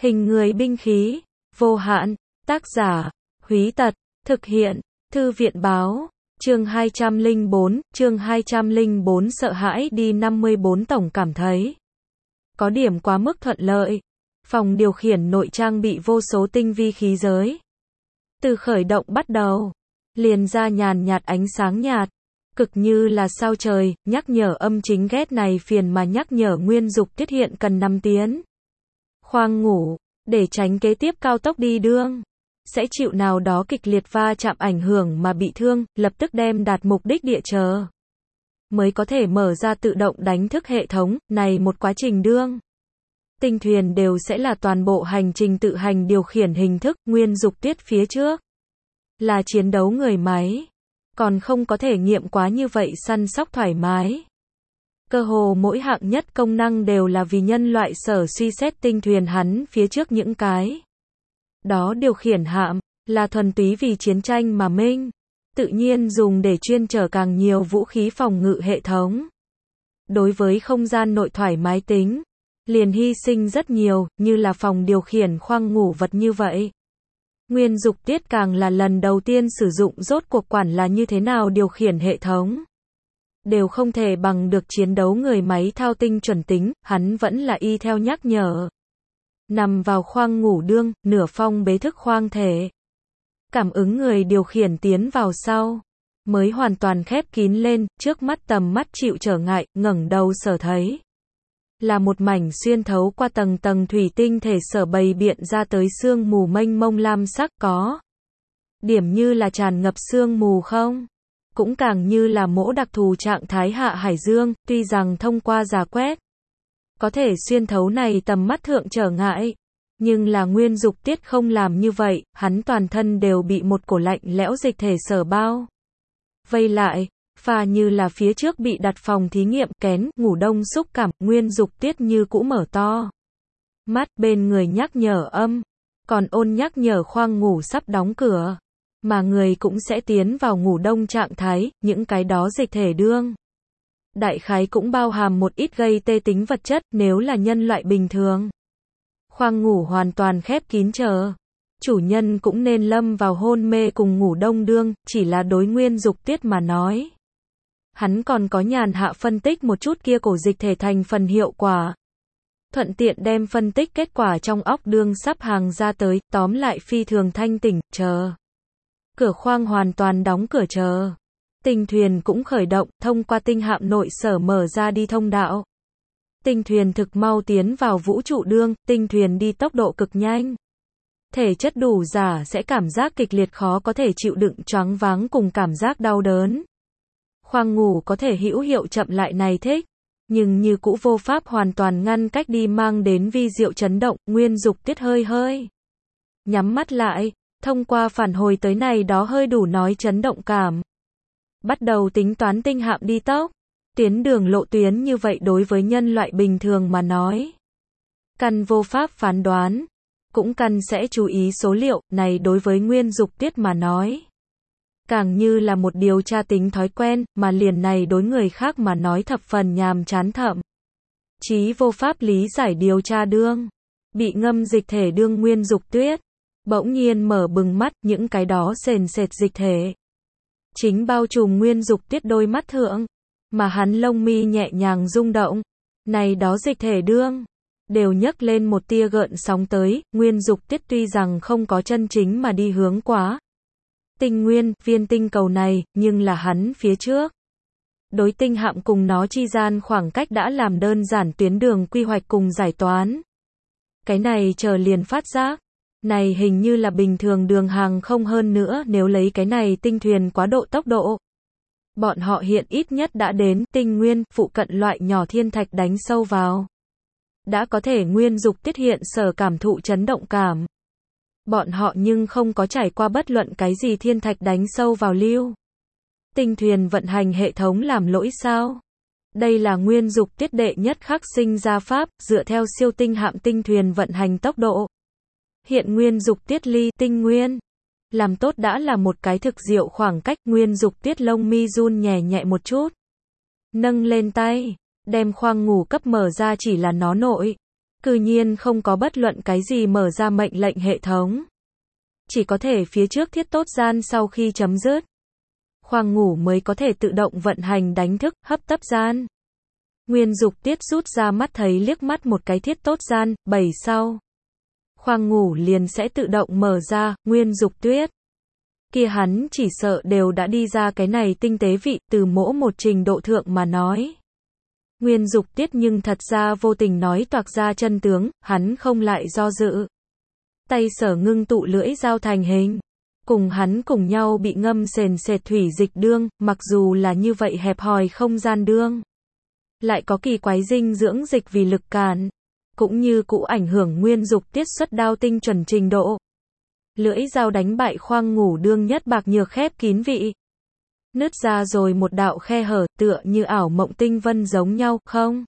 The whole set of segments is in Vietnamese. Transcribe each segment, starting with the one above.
Hình người binh khí, vô hạn, tác giả, Húy Tật, thực hiện, Thư viện báo, chương 204, sợ hãi đi 54 tổng cảm thấy. Có điểm quá mức thuận lợi. Phòng điều khiển nội trang bị vô số tinh vi khí giới. Từ khởi động bắt đầu, liền ra nhàn nhạt ánh sáng nhạt, cực như là sao trời, nhắc nhở âm chính ghét này phiền mà nhắc nhở Nguyên Dục Tiết hiện cần 5 tiến. Khoang ngủ, để tránh kế tiếp cao tốc đi đương. Sẽ chịu nào đó kịch liệt va chạm ảnh hưởng mà bị thương, lập tức đem đạt mục đích địa chờ. Mới có thể mở ra tự động đánh thức hệ thống, này một quá trình đương. Tinh thuyền đều sẽ là toàn bộ hành trình tự hành điều khiển hình thức, Nguyên Dục Tiết phía trước. Là chiến đấu người máy. Còn không có thể nghiệm quá như vậy săn sóc thoải mái. Cơ hồ mỗi hạng nhất công năng đều là vì nhân loại sở suy xét tinh thuyền hắn phía trước những cái. Đó điều khiển hạm, là thuần túy vì chiến tranh mà minh. Tự nhiên dùng để chuyên chở càng nhiều vũ khí phòng ngự hệ thống. Đối với không gian nội thoải mái tính, liền hy sinh rất nhiều, như là phòng điều khiển khoang ngủ vật như vậy. Nguyên Dục Tiết càng là lần đầu tiên sử dụng rốt cuộc quản là như thế nào điều khiển hệ thống. Đều không thể bằng được chiến đấu người máy thao tinh chuẩn tính, hắn vẫn là y theo nhắc nhở. Nằm vào khoang ngủ đương, nửa phong bế thức khoang thể. Cảm ứng người điều khiển tiến vào sau. Mới hoàn toàn khép kín lên, trước mắt tầm mắt chịu trở ngại, ngẩng đầu sở thấy. Là một mảnh xuyên thấu qua tầng tầng thủy tinh thể sở bày biện ra tới sương mù mênh mông lam sắc có. Điểm như là tràn ngập sương mù không? Cũng càng như là mỗ đặc thù trạng thái hạ hải dương, tuy rằng thông qua rà quét. Có thể xuyên thấu này tầm mắt thượng trở ngại. Nhưng là Nguyên Dục Tiết không làm như vậy, hắn toàn thân đều bị một cổ lạnh lẽo dịch thể sở bao. Vây lại. Pha như là phía trước bị đặt phòng thí nghiệm kén, ngủ đông xúc cảm, Nguyên Dục Tiết như cũ mở to. Mắt bên người nhắc nhở âm, còn ôn nhắc nhở khoang ngủ sắp đóng cửa. Mà người cũng sẽ tiến vào ngủ đông trạng thái, những cái đó dịch thể đương. Đại khái cũng bao hàm một ít gây tê tính vật chất nếu là nhân loại bình thường. Khoang ngủ hoàn toàn khép kín chờ. Chủ nhân cũng nên lâm vào hôn mê cùng ngủ đông đương, chỉ là đối Nguyên Dục Tiết mà nói. Hắn còn có nhàn hạ phân tích một chút kia cổ dịch thể thành phần hiệu quả. Thuận tiện đem phân tích kết quả trong óc đương sắp hàng ra tới, tóm lại phi thường thanh tỉnh, chờ. Cửa khoang hoàn toàn đóng cửa chờ. Tinh thuyền cũng khởi động, thông qua tinh hạm nội sở mở ra đi thông đạo. Tinh thuyền thực mau tiến vào vũ trụ đương, tinh thuyền đi tốc độ cực nhanh. Thể chất đủ giả sẽ cảm giác kịch liệt khó có thể chịu đựng choáng váng cùng cảm giác đau đớn. Khoang ngủ có thể hữu hiệu chậm lại này thích, nhưng như cũ vô pháp hoàn toàn ngăn cách đi mang đến vi diệu chấn động, Nguyên Dục Tiết hơi nhắm mắt lại, thông qua phản hồi tới này đó hơi đủ nói chấn động cảm. Bắt đầu tính toán tinh hạm đi tốc, tiến đường lộ tuyến như vậy đối với nhân loại bình thường mà nói. Căn vô pháp phán đoán, cũng căn sẽ chú ý số liệu, này đối với Nguyên Dục Tiết mà nói. Càng như là một điều tra tính thói quen, mà liền này đối người khác mà nói thập phần nhàm chán thậm. Chí vô pháp lý giải điều tra đương. Bị ngâm dịch thể đương Nguyên Dục Tiết. Bỗng nhiên mở bừng mắt, những cái đó sền sệt dịch thể. Chính bao trùm Nguyên Dục Tiết đôi mắt thượng. Mà hắn lông mi nhẹ nhàng rung động. Này đó dịch thể đương. Đều nhấc lên một tia gợn sóng tới, Nguyên Dục Tiết tuy rằng không có chân chính mà đi hướng quá. Tinh nguyên, viên tinh cầu này, nhưng là hắn phía trước. Đối tinh hạm cùng nó chi gian khoảng cách đã làm đơn giản tuyến đường quy hoạch cùng giải toán. Cái này chờ liền phát giác. Này hình như là bình thường đường hàng không hơn nữa nếu lấy cái này tinh thuyền quá độ tốc độ. Bọn họ hiện ít nhất đã đến tinh nguyên, phụ cận loại nhỏ thiên thạch đánh sâu vào. Đã có thể Nguyên Dục Tiết hiện sở cảm thụ chấn động cảm. Bọn họ nhưng không có trải qua bất luận cái gì thiên thạch đánh sâu vào lưu. Tinh thuyền vận hành hệ thống làm lỗi sao? Đây là Nguyên Dục Tiết đệ nhất khắc sinh ra pháp, dựa theo siêu tinh hạm tinh thuyền vận hành tốc độ. Hiện Nguyên Dục Tiết ly tinh nguyên. Làm tốt đã là một cái thực diệu khoảng cách, Nguyên Dục Tiết lông mi run nhẹ nhẹ một chút. Nâng lên tay, đem khoang ngủ cấp mở ra chỉ là nó nội. Cư nhiên không có bất luận cái gì mở ra mệnh lệnh hệ thống. Chỉ có thể phía trước thiết tốt gian sau khi chấm dứt. Khoang ngủ mới có thể tự động vận hành đánh thức, hấp tấp gian. Nguyên Dục Tiết rút ra mắt thấy liếc mắt một cái thiết tốt gian, 7 sau. Khoang ngủ liền sẽ tự động mở ra, Nguyên Dục Tuyết. Kia hắn chỉ sợ đều đã đi ra cái này tinh tế vị, từ mỗi một trình độ thượng mà nói. Nguyên Dục Tiết nhưng thật ra vô tình nói toạc ra chân tướng, hắn không lại do dự. Tay sở ngưng tụ lưỡi dao thành hình. Cùng hắn cùng nhau bị ngâm sền sệt thủy dịch đương, mặc dù là như vậy hẹp hòi không gian đương. Lại có kỳ quái dinh dưỡng dịch vì lực cản. Cũng như cũ ảnh hưởng Nguyên Dục Tiết xuất đao tinh chuẩn trình độ. Lưỡi dao đánh bại khoang ngủ đương nhất bạc nhược khép kín vị. Nứt ra rồi một đạo khe hở, tựa như ảo mộng tinh vân giống nhau, không?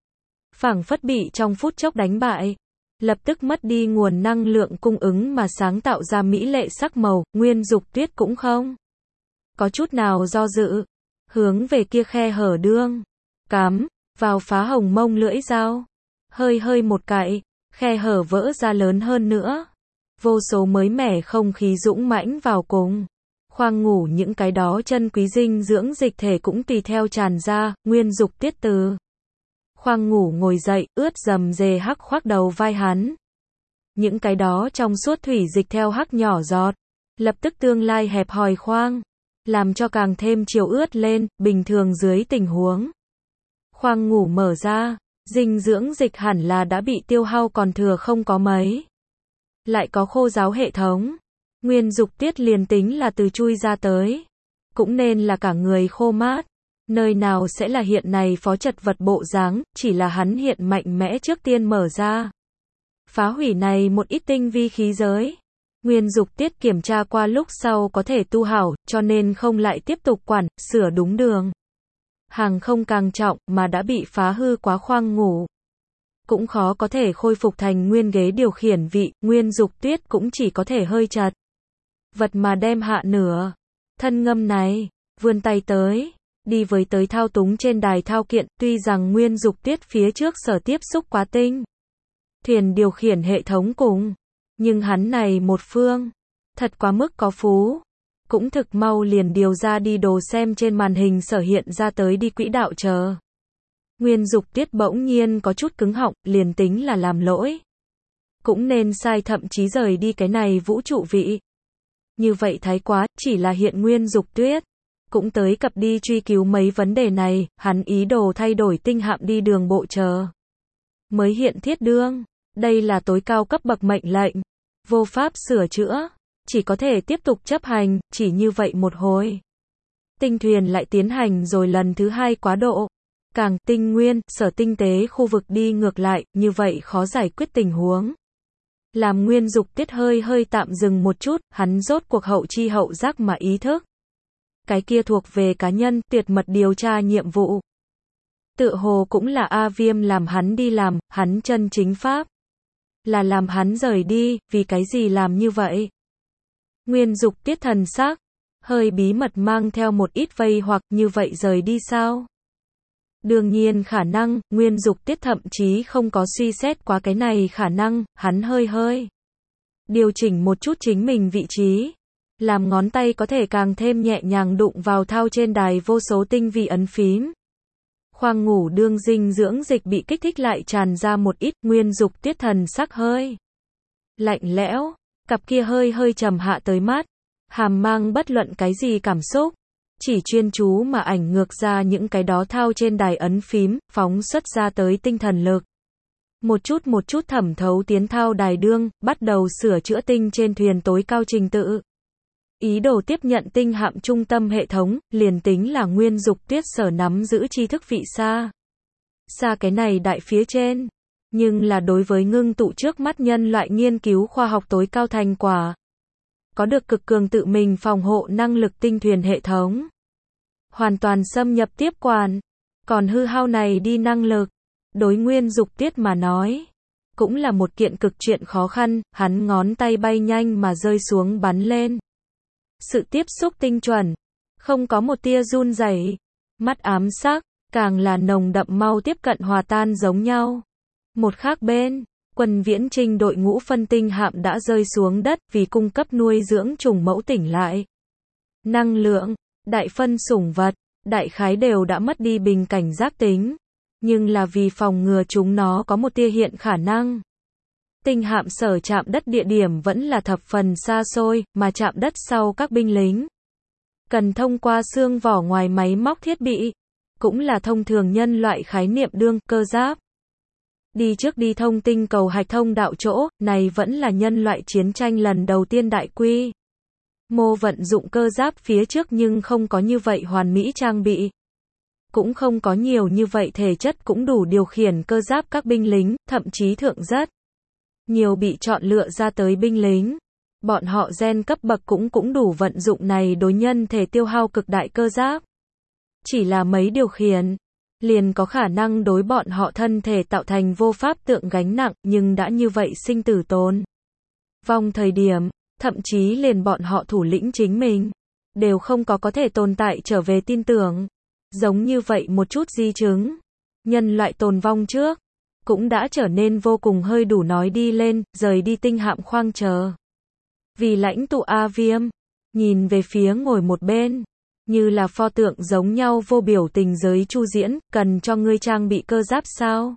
Phảng phất bị trong phút chốc đánh bại. Lập tức mất đi nguồn năng lượng cung ứng mà sáng tạo ra mỹ lệ sắc màu, Nguyên Dục Tuyết cũng không có chút nào do dự. Hướng về kia khe hở đương. Cắm, vào phá hồng mông lưỡi dao. Hơi một cạy, khe hở vỡ ra lớn hơn nữa. Vô số mới mẻ không khí dũng mãnh vào cùng. Khoang ngủ những cái đó chân quý dinh dưỡng dịch thể cũng tùy theo tràn ra, Nguyên Dục Tiết từ. Khoang ngủ ngồi dậy, ướt dầm dề hắc khoác đầu vai hắn. Những cái đó trong suốt thủy dịch theo hắc nhỏ giọt. Lập tức tương lai hẹp hòi khoang. Làm cho càng thêm chiều ướt lên, bình thường dưới tình huống. Khoang ngủ mở ra, dinh dưỡng dịch hẳn là đã bị tiêu hao còn thừa không có mấy. Lại có khô ráo hệ thống. Nguyên Dục Tiết liền tính là từ chui ra tới. Cũng nên là cả người khô mát. Nơi nào sẽ là hiện này phó chật vật bộ dáng, chỉ là hắn hiện mạnh mẽ trước tiên mở ra. Phá hủy này một ít tinh vi khí giới. Nguyên Dục Tiết kiểm tra qua lúc sau có thể tu hảo, cho nên không lại tiếp tục quản, sửa đúng đường. Hàng không càng trọng mà đã bị phá hư quá khoang ngủ. Cũng khó có thể khôi phục thành nguyên ghế điều khiển vị, Nguyên Dục Tuyết cũng chỉ có thể hơi chật. Vật mà đem hạ nửa. Thân ngâm này, vươn tay tới. Đi với tới thao túng trên đài thao kiện, tuy rằng Nguyên Dục Tiết phía trước sở tiếp xúc quá tinh. Thuyền điều khiển hệ thống cùng. Nhưng hắn này một phương. Thật quá mức có phú. Cũng thực mau liền điều ra đi đồ xem trên màn hình sở hiện ra tới đi quỹ đạo chờ. Nguyên Dục Tiết bỗng nhiên có chút cứng họng, liền tính là làm lỗi. Cũng nên sai thậm chí rời đi cái này vũ trụ vị. Như vậy thái quá, chỉ là hiện Nguyên Dục Tuyết. Cũng tới cập đi truy cứu mấy vấn đề này, hắn ý đồ thay đổi tinh hạm đi đường bộ chờ. Mới hiện thiết đương, đây là tối cao cấp bậc mệnh lệnh. Vô pháp sửa chữa, chỉ có thể tiếp tục chấp hành, chỉ như vậy một hồi. Tinh thuyền lại tiến hành rồi lần thứ hai quá độ. Càng tinh nguyên, sở tinh tế khu vực đi ngược lại, như vậy khó giải quyết tình huống. Làm Nguyên Dục Tiết hơi tạm dừng một chút, hắn rốt cuộc hậu chi hậu giác mà ý thức. Cái kia thuộc về cá nhân, tuyệt mật điều tra nhiệm vụ. Tựa hồ cũng là A Viêm làm hắn đi làm, hắn chân chính pháp. Là làm hắn rời đi, vì cái gì làm như vậy? Nguyên Dục Tiết thần sắc, hơi bí mật mang theo một ít vây hoặc như vậy rời đi sao? Đương nhiên khả năng, Nguyên Dục Tiết thậm chí không có suy xét quá cái này khả năng, hắn hơi điều chỉnh một chút chính mình vị trí. Làm ngón tay có thể càng thêm nhẹ nhàng đụng vào thao trên đài vô số tinh vi ấn phím. Khoang ngủ đương dinh dưỡng dịch bị kích thích lại tràn ra một ít, Nguyên Dục Tiết thần sắc hơi lạnh lẽo, cặp kia hơi trầm hạ tới mắt, hàm mang bất luận cái gì cảm xúc, chỉ chuyên chú mà ảnh ngược ra những cái đó thao trên đài ấn phím, phóng xuất ra tới tinh thần lực. Một chút thẩm thấu tiến thao đài đương, bắt đầu sửa chữa tinh trên thuyền tối cao trình tự. Ý đồ tiếp nhận tinh hạm trung tâm hệ thống, liền tính là Nguyên Dục Tuyết sở nắm giữ tri thức vị xa cái này đại phía trên. Nhưng là đối với ngưng tụ trước mắt nhân loại nghiên cứu khoa học tối cao thành quả. Có được cực cường tự mình phòng hộ năng lực tinh thuyền hệ thống. Hoàn toàn xâm nhập tiếp quản. Còn hư hao này đi năng lực. Đối Nguyên Dục Tuyết mà nói. Cũng là một kiện cực chuyện khó khăn, hắn ngón tay bay nhanh mà rơi xuống bắn lên. Sự tiếp xúc tinh chuẩn, không có một tia run rẩy, mắt ám sắc, càng là nồng đậm mau tiếp cận hòa tan giống nhau. Một khác bên, Quân Viễn Chinh đội ngũ phân tinh hạm đã rơi xuống đất vì cung cấp nuôi dưỡng trùng mẫu tỉnh lại. Năng lượng, đại phân sủng vật, đại khái đều đã mất đi bình cảnh giác tính, nhưng là vì phòng ngừa chúng nó có một tia hiện khả năng. Tinh hạm sở chạm đất địa điểm vẫn là thập phần xa xôi, mà chạm đất sau các binh lính cần thông qua xương vỏ ngoài máy móc thiết bị, cũng là thông thường nhân loại khái niệm đương cơ giáp. Đi trước đi thông tinh cầu hạch thông đạo chỗ, này vẫn là nhân loại chiến tranh lần đầu tiên đại quy mô vận dụng cơ giáp phía trước nhưng không có như vậy hoàn mỹ trang bị. Cũng không có nhiều như vậy thể chất cũng đủ điều khiển cơ giáp các binh lính, thậm chí thượng rất nhiều bị chọn lựa ra tới binh lính. Bọn họ gen cấp bậc cũng đủ vận dụng này đối nhân thể tiêu hao cực đại cơ giáp. Chỉ là mấy điều khiển, liền có khả năng đối bọn họ thân thể tạo thành vô pháp tượng gánh nặng, nhưng đã như vậy sinh tử tồn vong thời điểm, thậm chí liền bọn họ thủ lĩnh chính mình đều không có thể tồn tại trở về tin tưởng. Giống như vậy một chút di chứng, nhân loại tồn vong trước cũng đã trở nên vô cùng hơi đủ nói đi lên, rời đi tinh hạm khoang chờ. Vì lãnh tụ A Viêm nhìn về phía ngồi một bên, như là pho tượng giống nhau vô biểu tình giới Chu Diễn, cần cho ngươi trang bị cơ giáp sao?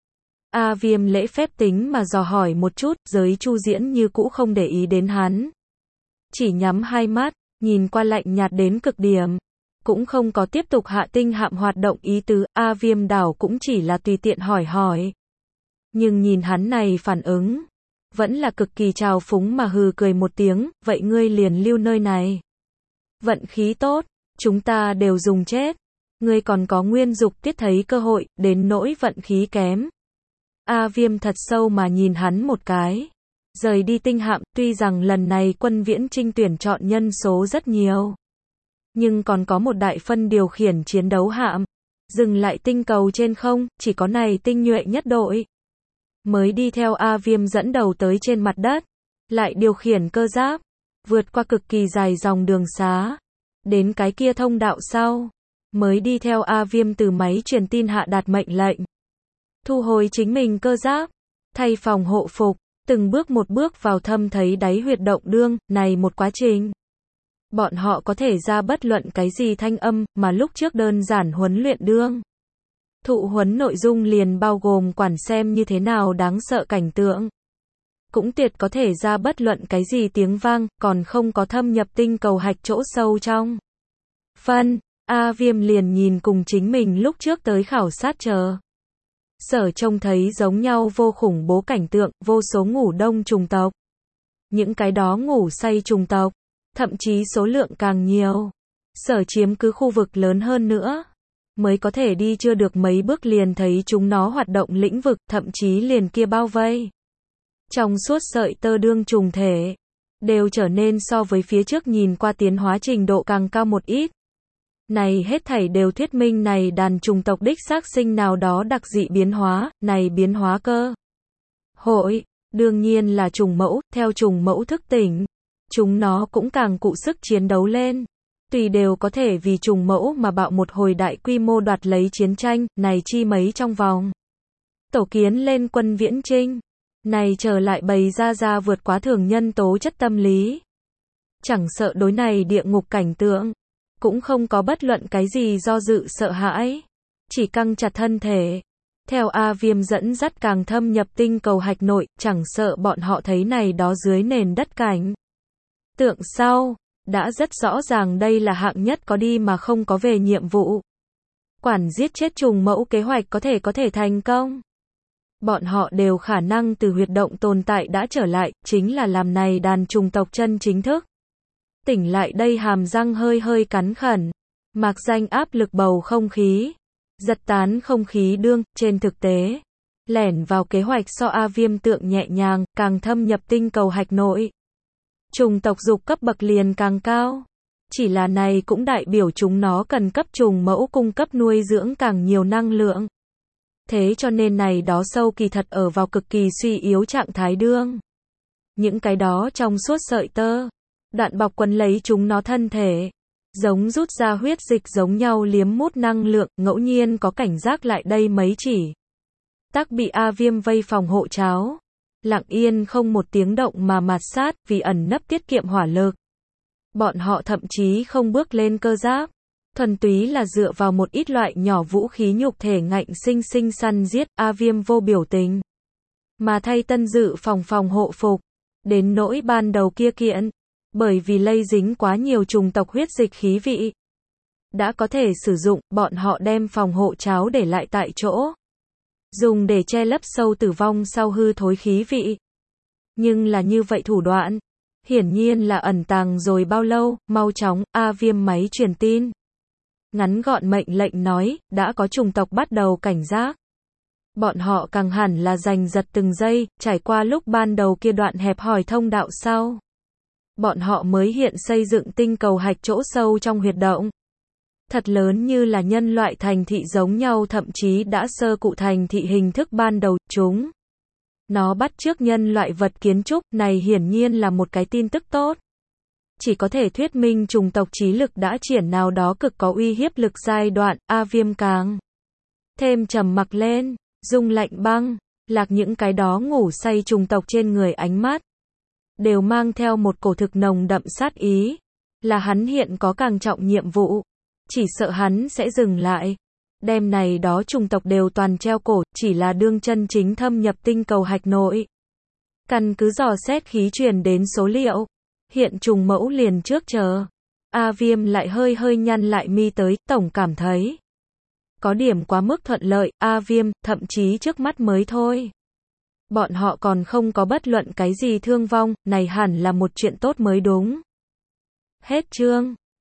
A Viêm lễ phép tính mà dò hỏi một chút, giới Chu Diễn như cũ không để ý đến hắn. Chỉ nhắm hai mắt, nhìn qua lạnh nhạt đến cực điểm. Cũng không có tiếp tục hạ tinh hạm hoạt động ý tứ, A Viêm đảo cũng chỉ là tùy tiện hỏi. Nhưng nhìn hắn này phản ứng, vẫn là cực kỳ trào phúng mà hừ cười một tiếng, vậy ngươi liền lưu nơi này. Vận khí tốt, chúng ta đều dùng chết. Ngươi còn có nguyên dục tiết thấy cơ hội, đến nỗi vận khí kém. A Viêm thật sâu mà nhìn hắn một cái. Rời đi tinh hạm, tuy rằng lần này Quân Viễn Chinh tuyển chọn nhân số rất nhiều. Nhưng còn có một đại phân điều khiển chiến đấu hạm. Dừng lại tinh cầu trên không, chỉ có này tinh nhuệ nhất đội mới đi theo A Viêm dẫn đầu tới trên mặt đất. Lại điều khiển cơ giáp, vượt qua cực kỳ dài dòng đường xá. Đến cái kia thông đạo sau, mới đi theo A Viêm từ máy truyền tin hạ đạt mệnh lệnh. Thu hồi chính mình cơ giáp, thay phòng hộ phục, từng bước một bước vào thâm thấy đáy huyệt động đương, này một quá trình. Bọn họ có thể ra bất luận cái gì thanh âm, mà lúc trước đơn giản huấn luyện đương. Thụ huấn nội dung liền bao gồm quản xem như thế nào đáng sợ cảnh tượng. Cũng tuyệt có thể ra bất luận cái gì tiếng vang, còn không có thâm nhập tinh cầu hạch chỗ sâu trong. A Viêm liền nhìn cùng chính mình lúc trước tới khảo sát chờ. Sở trông thấy giống nhau vô khủng bố cảnh tượng, vô số ngủ đông trùng tộc. Những cái đó ngủ say trùng tộc, thậm chí số lượng càng nhiều. Sở chiếm cứ khu vực lớn hơn nữa, mới có thể đi chưa được mấy bước liền thấy chúng nó hoạt động lĩnh vực, thậm chí liền kia bao vây. Trong suốt sợi tơ đương trùng thể, đều trở nên so với phía trước nhìn qua tiến hóa trình độ càng cao một ít. Này hết thảy đều thuyết minh này đàn trùng tộc đích xác sinh nào đó đặc dị biến hóa, này biến hóa cơ hội, đương nhiên là trùng mẫu, theo trùng mẫu thức tỉnh. Chúng nó cũng càng cụ sức chiến đấu lên. Tùy đều có thể vì trùng mẫu mà bạo một hồi đại quy mô đoạt lấy chiến tranh, này chi mấy trong vòng. Tổ kiến lên Quân Viễn Chinh. Này trở lại bày ra vượt quá thường nhân tố chất tâm lý. Chẳng sợ đối này địa ngục cảnh tượng. Cũng không có bất luận cái gì do dự sợ hãi. Chỉ căng chặt thân thể. Theo A Viêm dẫn dắt càng thâm nhập tinh cầu hạch nội, chẳng sợ bọn họ thấy này đó dưới nền đất cảnh tượng sau, đã rất rõ ràng đây là hạng nhất có đi mà không có về nhiệm vụ. Quản giết chết trùng mẫu kế hoạch có thể thành công. Bọn họ đều khả năng từ huyệt động tồn tại đã trở lại, chính là làm này đàn trùng tộc chân chính thức. Tỉnh lại đây hàm răng hơi cắn khẩn, mạc danh áp lực bầu không khí, giật tán không khí đương, trên thực tế. Lẻn vào kế hoạch so A Viêm tượng nhẹ nhàng, càng thâm nhập tinh cầu hạch nội. Trùng tộc dục cấp bậc liền càng cao. Chỉ là này cũng đại biểu chúng nó cần cấp trùng mẫu cung cấp nuôi dưỡng càng nhiều năng lượng. Thế cho nên này đó sâu kỳ thật ở vào cực kỳ suy yếu trạng thái đương. Những cái đó trong suốt sợi tơ, đạn bọc quấn lấy chúng nó thân thể. Giống rút ra huyết dịch giống nhau liếm mút năng lượng, ngẫu nhiên có cảnh giác lại đây mấy chỉ. Tắc bị A Viêm vây phòng hộ cháo. Lặng yên không một tiếng động mà mạt sát, vì ẩn nấp tiết kiệm hỏa lực. Bọn họ thậm chí không bước lên cơ giáp. Thuần túy là dựa vào một ít loại nhỏ vũ khí nhục thể ngạnh sinh sinh săn giết, A Viêm vô biểu tình. Mà thay tân dự phòng hộ phục. Đến nỗi ban đầu kia kiện. Bởi vì lây dính quá nhiều trùng tộc huyết dịch khí vị. Đã có thể sử dụng, bọn họ đem phòng hộ cháo để lại tại chỗ. Dùng để che lấp sâu tử vong sau hư thối khí vị. Nhưng là như vậy thủ đoạn. Hiển nhiên là ẩn tàng rồi bao lâu, mau chóng, A Viêm máy truyền tin. Ngắn gọn mệnh lệnh nói, đã có chủng tộc bắt đầu cảnh giác. Bọn họ càng hẳn là giành giật từng giây, trải qua lúc ban đầu kia đoạn hẹp hòi thông đạo sau. Bọn họ mới hiện xây dựng tinh cầu hạch chỗ sâu trong huyệt động. Thật lớn như là nhân loại thành thị giống nhau, thậm chí đã sơ cụ thành thị hình thức ban đầu, chúng. Nó bắt chước nhân loại vật kiến trúc, này hiển nhiên là một cái tin tức tốt. Chỉ có thể thuyết minh chủng tộc trí lực đã triển nào đó cực có uy hiếp lực giai đoạn, A Viêm càng thêm trầm mặc lên, Dung lạnh băng, lạc những cái đó ngủ say chủng tộc trên người ánh mắt. Đều mang theo một cổ thực nồng đậm sát ý. Là hắn hiện có càng trọng nhiệm vụ. Chỉ sợ hắn sẽ dừng lại. Đêm này đó chủng tộc đều toàn treo cổ, chỉ là đương chân chính thâm nhập tinh cầu hạch nội. Căn cứ dò xét khí truyền đến số liệu. Hiện trùng mẫu liền trước chờ. A Viêm lại hơi nhăn lại mi tới, tổng cảm thấy. Có điểm quá mức thuận lợi, A Viêm, thậm chí trước mắt mới thôi. Bọn họ còn không có bất luận cái gì thương vong, này hẳn là một chuyện tốt mới đúng. Hết chương.